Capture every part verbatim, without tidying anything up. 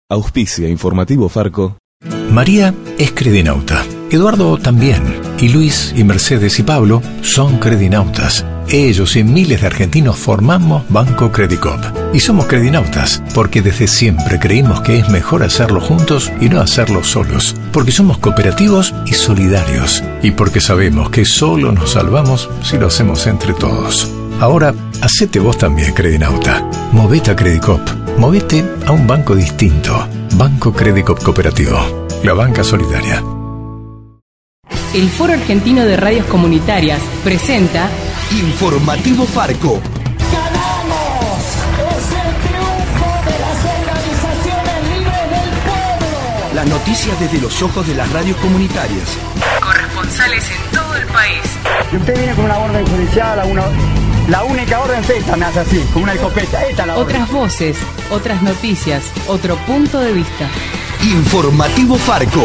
Auspicia Informativo Farco. María es credinauta, Eduardo también, y Luis y Mercedes y Pablo son credinautas. Ellos y miles de argentinos formamos Banco Credicop. Y somos credinautas porque desde siempre creímos que es mejor hacerlo juntos y no hacerlo solos. Porque somos cooperativos y solidarios. Y porque sabemos que solo nos salvamos si lo hacemos entre todos. Ahora, hacete vos también credinauta. Movete a Credicop. Movete a un banco distinto. Banco Credicop Cooperativo. La banca solidaria. El Foro Argentino de Radios Comunitarias presenta Informativo Farco. ¡Ganamos! ¡Es el triunfo de las organizaciones libres del pueblo! Las noticias desde los ojos de las radios comunitarias. Corresponsales en todo el país. Si usted viene con una orden judicial, una, la única orden es esta, me hace así, con una escopeta. Esta es la orden. Otras voces, otras noticias, otro punto de vista. Informativo Farco.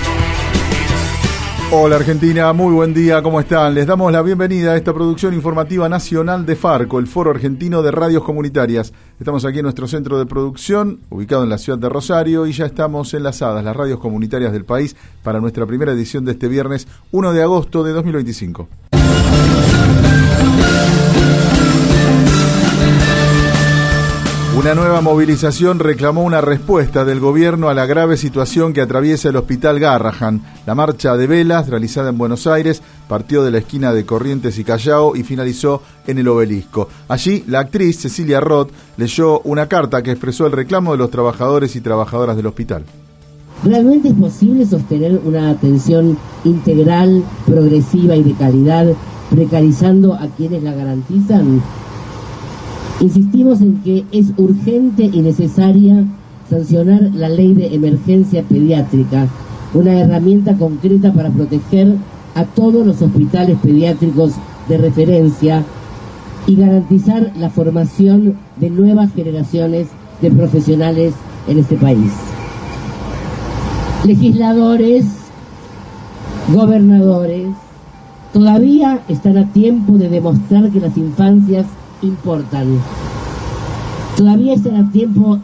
Hola Argentina, muy buen día, ¿cómo están? Les damos la bienvenida a esta producción informativa nacional de Farco, el Foro Argentino de Radios Comunitarias. Estamos aquí en nuestro centro de producción, ubicado en la ciudad de Rosario, y ya estamos enlazadas las radios comunitarias del país para nuestra primera edición de este viernes uno de agosto de dos mil veinticinco. Una nueva movilización reclamó una respuesta del gobierno a la grave situación que atraviesa el Hospital Garrahan. La marcha de velas, realizada en Buenos Aires, partió de la esquina de Corrientes y Callao y finalizó en el Obelisco. Allí, la actriz Cecilia Roth leyó una carta que expresó el reclamo de los trabajadores y trabajadoras del hospital. ¿Realmente es posible sostener una atención integral, progresiva y de calidad, precarizando a quienes la garantizan? Insistimos en que es urgente y necesaria sancionar la ley de emergencia pediátrica, una herramienta concreta para proteger a todos los hospitales pediátricos de referencia y garantizar la formación de nuevas generaciones de profesionales en este país. Legisladores, gobernadores, todavía están a tiempo de demostrar que las infancias importan. Todavía están a tiempo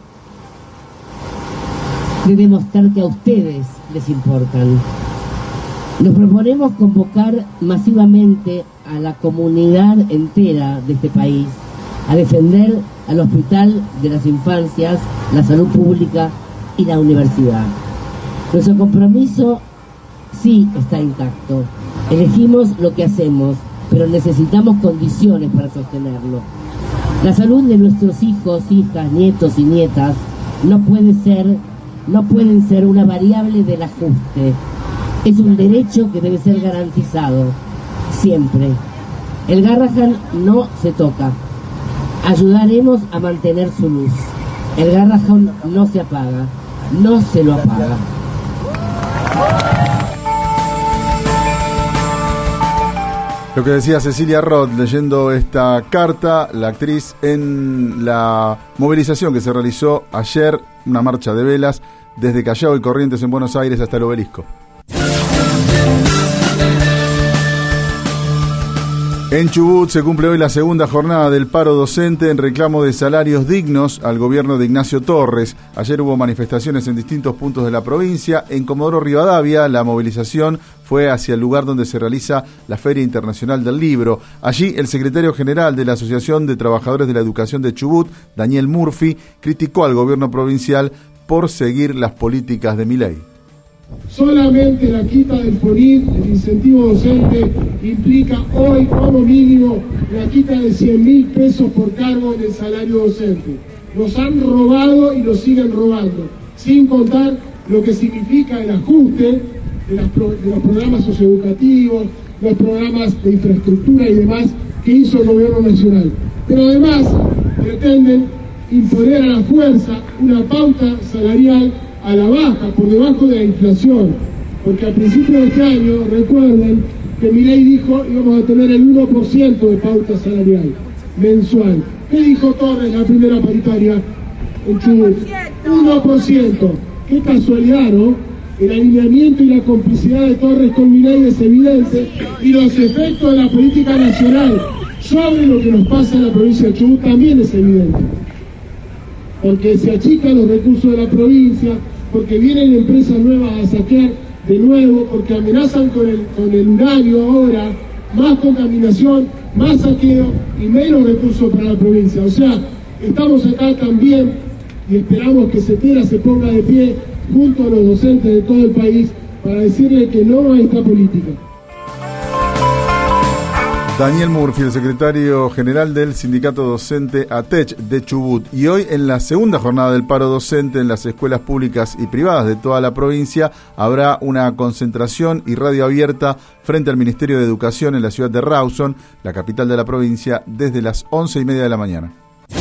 de demostrar que a ustedes les importan. Nos proponemos convocar masivamente a la comunidad entera de este país a defender al Hospital de las Infancias, la salud pública y la universidad. Nuestro compromiso sí está intacto. Elegimos lo que hacemos, pero necesitamos condiciones para sostenerlo. La salud de nuestros hijos, hijas, nietos y nietas no puede ser, no pueden ser una variable del ajuste. Es un derecho que debe ser garantizado, siempre. El Garrahan no se toca. Ayudaremos a mantener su luz. El Garrahan no se apaga, no se lo apaga. Lo que decía Cecilia Roth leyendo esta carta, la actriz, en la movilización que se realizó ayer, una marcha de velas desde Callao y Corrientes en Buenos Aires hasta el Obelisco. En Chubut se cumple hoy la segunda jornada del paro docente en reclamo de salarios dignos al gobierno de Ignacio Torres. Ayer hubo manifestaciones en distintos puntos de la provincia. En Comodoro Rivadavia, la movilización fue hacia el lugar donde se realiza la Feria Internacional del Libro. Allí, el secretario general de la Asociación de Trabajadores de la Educación de Chubut, Daniel Murphy, criticó al gobierno provincial por seguir las políticas de Milei. Solamente la quita del FONIT, el incentivo docente, implica hoy como mínimo la quita de cien mil pesos por cargo en el salario docente. Nos han robado y nos siguen robando, sin contar lo que significa el ajuste de, las pro, de los programas socioeducativos, los programas de infraestructura y demás que hizo el gobierno nacional. Pero además pretenden imponer a la fuerza una pauta salarial a la baja, por debajo de la inflación, porque a principios de este año, recuerden que Milei dijo íbamos a tener el uno por ciento de pauta salarial mensual. ¿Qué dijo Torres en la primera paritaria en Chubut? uno por ciento. Qué casualidad, ¿no? El alineamiento y la complicidad de Torres con Milei es evidente, y los efectos de la política nacional sobre lo que nos pasa en la provincia de Chubut también es evidente. porque se achican los recursos de la provincia, porque vienen empresas nuevas a saquear de nuevo, porque amenazan con el, con el uranio ahora, más contaminación, más saqueo y menos recursos para la provincia. O sea, estamos acá también y esperamos que CETERA se ponga de pie junto a los docentes de todo el país para decirle que no a esta política. Daniel Murphy, el secretario general del sindicato docente ATECH de Chubut. Y hoy, en la segunda jornada del paro docente en las escuelas públicas y privadas de toda la provincia, habrá una concentración y radio abierta frente al Ministerio de Educación en la ciudad de Rawson, la capital de la provincia, desde las once y media de la mañana.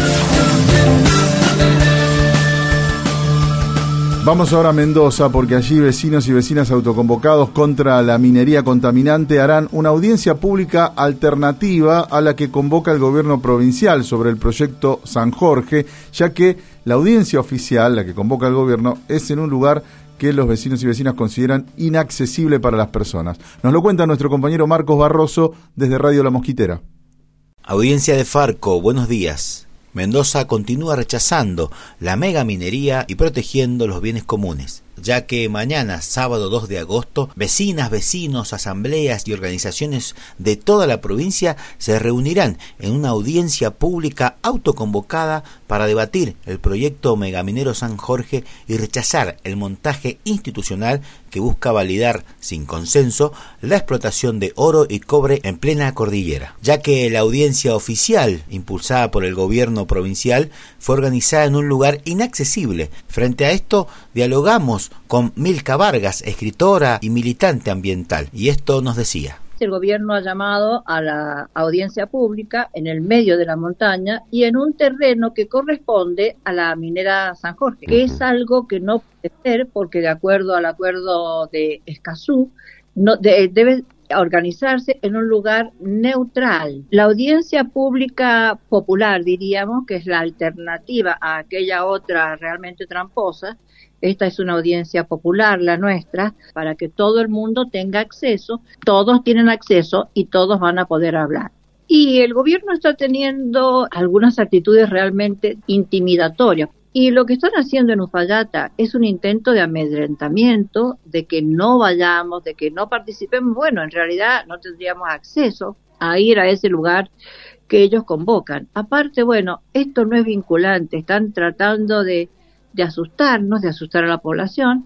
Vamos ahora a Mendoza, porque allí vecinos y vecinas autoconvocados contra la minería contaminante harán una audiencia pública alternativa a la que convoca el gobierno provincial sobre el proyecto San Jorge, ya que la audiencia oficial, la que convoca el gobierno, es en un lugar que los vecinos y vecinas consideran inaccesible para las personas. Nos lo cuenta nuestro compañero Marcos Barroso desde Radio La Mosquitera. Audiencia de Farco, buenos días. Mendoza continúa rechazando la megaminería y protegiendo los bienes comunes, ya que mañana, sábado dos de agosto, vecinas, vecinos, asambleas y organizaciones de toda la provincia se reunirán en una audiencia pública autoconvocada para debatir el proyecto megaminero San Jorge y rechazar el montaje institucional que busca validar, sin consenso, la explotación de oro y cobre en plena cordillera, ya que la audiencia oficial, impulsada por el gobierno provincial, fue organizada en un lugar inaccesible. Frente a esto, dialogamos con Milka Vargas, escritora y militante ambiental, y esto nos decía. El gobierno ha llamado a la audiencia pública en el medio de la montaña y en un terreno que corresponde a la minera San Jorge, que es algo que no puede ser porque de acuerdo al acuerdo de Escazú no, de, debe organizarse en un lugar neutral. La audiencia pública popular, diríamos, que es la alternativa a aquella otra realmente tramposa. Esta es una audiencia popular, la nuestra, para que todo el mundo tenga acceso, todos tienen acceso y todos van a poder hablar. Y el gobierno está teniendo algunas actitudes realmente intimidatorias. Y lo que están haciendo en Uspallata es un intento de amedrentamiento, de que no vayamos, de que no participemos. Bueno, en realidad no tendríamos acceso a ir a ese lugar que ellos convocan. Aparte, bueno, esto no es vinculante, están tratando de de asustarnos, de asustar a la población,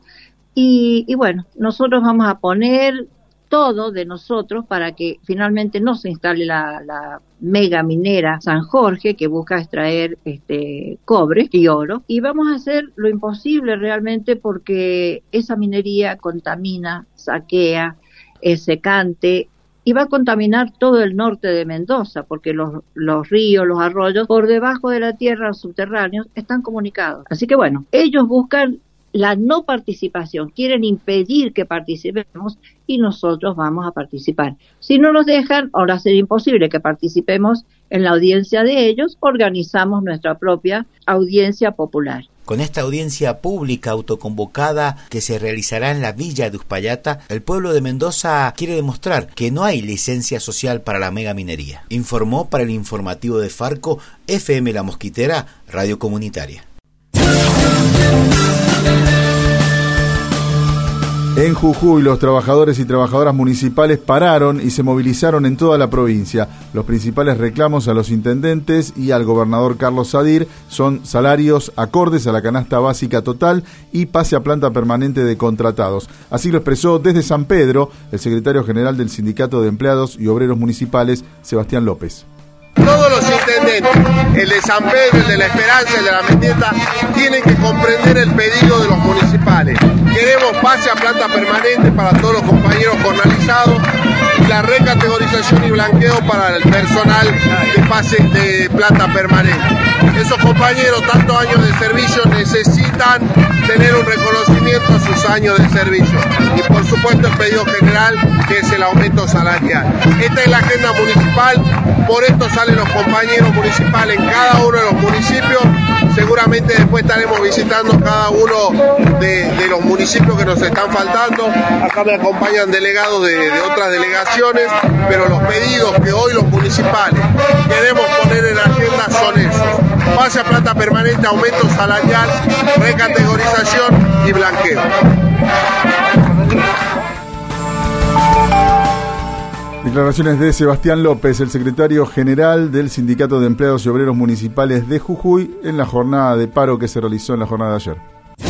y, y bueno, nosotros vamos a poner todo de nosotros para que finalmente no se instale la, la mega minera San Jorge, que busca extraer este cobre y oro, y vamos a hacer lo imposible realmente porque esa minería contamina, saquea, es secante, y va a contaminar todo el norte de Mendoza, porque los, los ríos, los arroyos, por debajo de la tierra subterráneos, están comunicados. Así que bueno, ellos buscan la no participación, quieren impedir que participemos y nosotros vamos a participar. Si no nos dejan, ahora va a ser imposible que participemos en la audiencia de ellos, organizamos nuestra propia audiencia popular. Con esta audiencia pública autoconvocada que se realizará en la villa de Uspallata, el pueblo de Mendoza quiere demostrar que no hay licencia social para la megaminería. Informó para el informativo de Farco, F M La Mosquitera, Radio Comunitaria. En Jujuy, los trabajadores y trabajadoras municipales pararon y se movilizaron en toda la provincia. Los principales reclamos a los intendentes y al gobernador Carlos Sadir son salarios acordes a la canasta básica total y pase a planta permanente de contratados. Así lo expresó desde San Pedro el secretario general del Sindicato de Empleados y Obreros Municipales, Sebastián López. Todos los intendentes, el de San Pedro, el de La Esperanza, el de La Mendieta, tienen que comprender el pedido de los municipales. Queremos pase a planta permanente para todos los compañeros jornalizados y la recategorización y blanqueo para el personal de pase de planta permanente. Esos compañeros, tantos años de servicio, necesitan tener un reconocimiento a sus años de servicio. Y por supuesto el pedido general, que es el aumento salarial. Esta es la agenda municipal, por esto salen los compañeros municipales en cada uno de los municipios. Seguramente después estaremos visitando cada uno de, de los municipios que nos están faltando. Acá me acompañan delegados de, de otras delegaciones, pero los pedidos que hoy los municipales queremos poner en agenda son esos. pase a planta permanente, aumento salarial, recategorización y blanqueo. Declaraciones de Sebastián López, el secretario general del Sindicato de Empleados y Obreros Municipales de Jujuy, en la jornada de paro que se realizó en la jornada de ayer.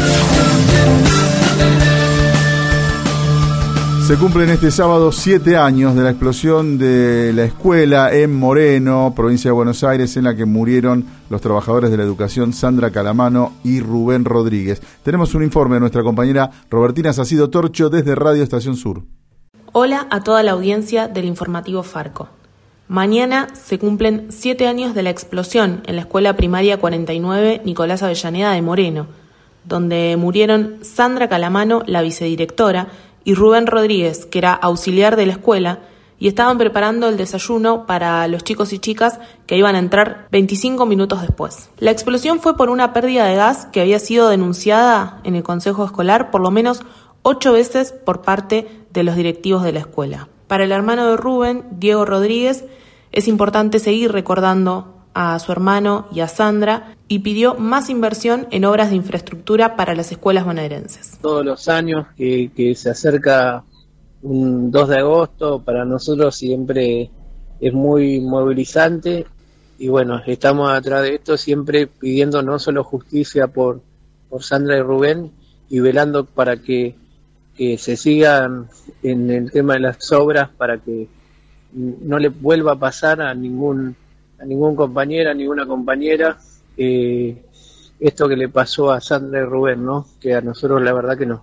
Se cumplen este sábado siete años de la explosión de la escuela en Moreno, provincia de Buenos Aires, en la que murieron los trabajadores de la educación Sandra Calamano y Rubén Rodríguez. Tenemos un informe de nuestra compañera Robertina Sacido Torcho desde Radio Estación Sur. Hola a toda la audiencia del informativo Farco. Mañana se cumplen siete años de la explosión en la escuela primaria cuarenta y nueve Nicolás Avellaneda de Moreno, donde murieron Sandra Calamano, la vicedirectora, y Rubén Rodríguez, que era auxiliar de la escuela, y estaban preparando el desayuno para los chicos y chicas que iban a entrar veinticinco minutos después. La explosión fue por una pérdida de gas que había sido denunciada en el consejo escolar por lo menos ocho veces por parte de los directivos de la escuela. Para el hermano de Rubén, Diego Rodríguez, es importante seguir recordando a su hermano y a Sandra, y pidió más inversión en obras de infraestructura para las escuelas bonaerenses. Todos los años que, que se acerca un dos de agosto, para nosotros siempre es muy movilizante, y bueno, estamos atrás de esto siempre pidiendo no solo justicia por, por Sandra y Rubén, y velando para que que se sigan en el tema de las obras para que no le vuelva a pasar a ningún a ningún compañero, a ninguna compañera eh, esto que le pasó a Sandra y Rubén, ¿no? Que a nosotros la verdad que no.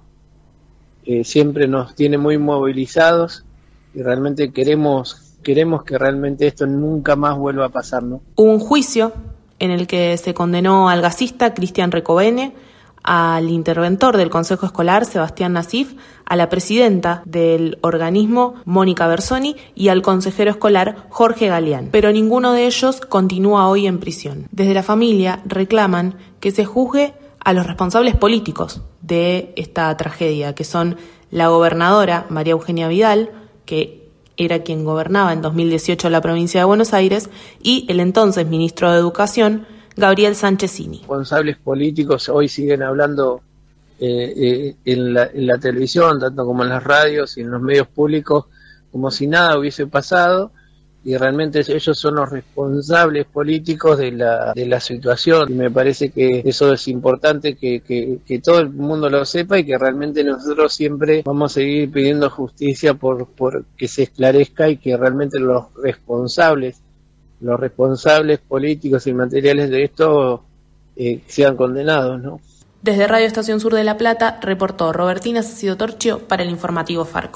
Eh, siempre nos tiene muy movilizados y realmente queremos queremos que realmente esto nunca más vuelva a pasar, ¿no? Hubo un juicio en el que se condenó al gasista Cristian Recovene, al interventor del Consejo Escolar, Sebastián Nasif, a la presidenta del organismo, Mónica Bersoni, y al consejero escolar, Jorge Galeán. Pero ninguno de ellos continúa hoy en prisión. Desde la familia reclaman que se juzgue a los responsables políticos de esta tragedia, que son la gobernadora María Eugenia Vidal, que era quien gobernaba en dos mil dieciocho la provincia de Buenos Aires, y el entonces ministro de Educación, Gabriel Sanchezini. Responsables políticos hoy siguen hablando eh, eh, en, la, en la televisión, tanto como en las radios y en los medios públicos, como si nada hubiese pasado, y realmente ellos son los responsables políticos de la, de la situación, y me parece que eso es importante que, que, que todo el mundo lo sepa, y que realmente nosotros siempre vamos a seguir pidiendo justicia por, por que se esclarezca, y que realmente los responsables los responsables políticos y materiales de esto eh, sean condenados, ¿no? Desde Radio Estación Sur de La Plata, reportó Robertina Sacido Torchio para el informativo Farco.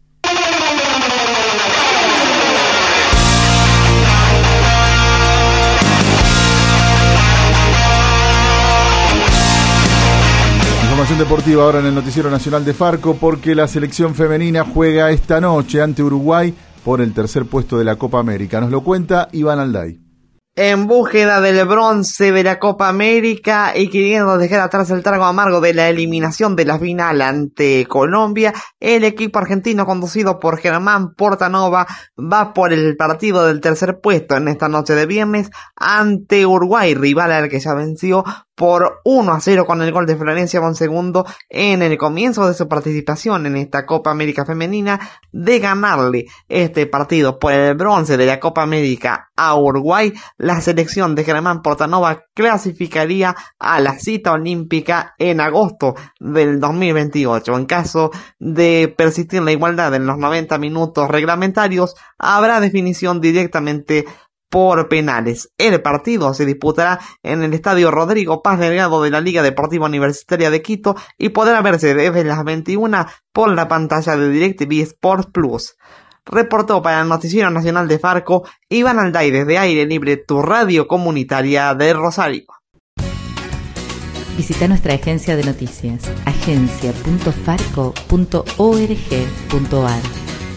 Información deportiva ahora en el Noticiero Nacional de Farco, porque la selección femenina juega esta noche ante Uruguay por el tercer puesto de la Copa América. Nos lo cuenta Iván Alday. En búsqueda del bronce de la Copa América y queriendo dejar atrás el trago amargo de la eliminación de la final ante Colombia, el equipo argentino conducido por Germán Portanova va por el partido del tercer puesto en esta noche de viernes ante Uruguay, rival al que ya venció por uno a cero con el gol de Florencia Bonsegundo en el comienzo de su participación en esta Copa América femenina. De ganarle este partido por el bronce de la Copa América a Uruguay, la selección de Germán Portanova clasificaría a la cita olímpica en agosto del dos mil veintiocho. En caso de persistir la igualdad en los noventa minutos reglamentarios, habrá definición directamente por penales. El partido se disputará en el estadio Rodrigo Paz Delgado de la Liga Deportiva Universitaria de Quito y podrá verse desde las veintiuna por la pantalla de DirecTV Sports Plus. Reportó para el Noticiero Nacional de Farco Iván Alday desde Aire Libre, tu radio comunitaria de Rosario. Visita nuestra agencia de noticias, agencia punto farco punto org punto ar.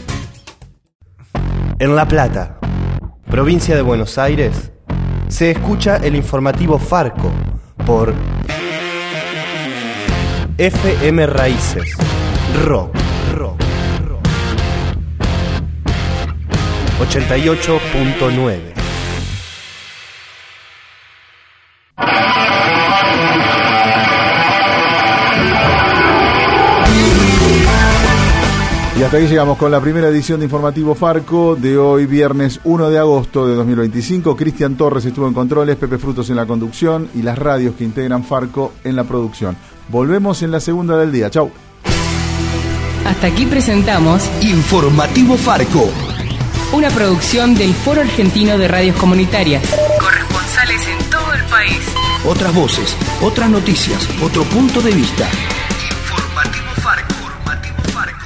En La Plata, provincia de Buenos Aires, se escucha el informativo Farco por F M Raíces, rock, rock, rock, ochenta y ocho punto nueve. hasta aquí llegamos con la primera edición de Informativo Farco de hoy, viernes uno de agosto de dos mil veinticinco. Cristian Torres estuvo en controles, Pepe Frutos en la conducción y las radios que integran Farco en la producción. Volvemos en la segunda del día. Chau. Hasta aquí presentamos Informativo Farco, una producción del Foro Argentino de Radios Comunitarias. Corresponsales en todo el país. Otras voces, otras noticias, otro punto de vista. Informativo Farco. Informativo Farco.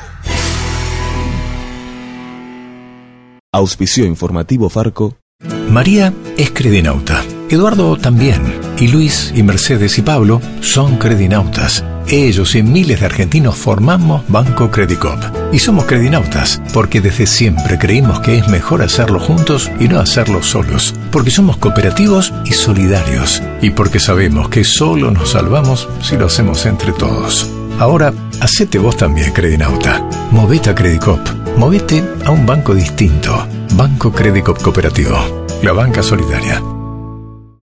Auspició Informativo Farco. María es credinauta, Eduardo también, y Luis y Mercedes y Pablo son credinautas. Ellos y miles de argentinos formamos Banco Credicop. Y somos credinautas porque desde siempre creímos que es mejor hacerlo juntos y no hacerlo solos. Porque somos cooperativos y solidarios. Y porque sabemos que solo nos salvamos si lo hacemos entre todos. Ahora, hacete vos también credinauta. Movete a Credicop. Movete a un banco distinto. Banco Credicop Cooperativo. La banca solidaria.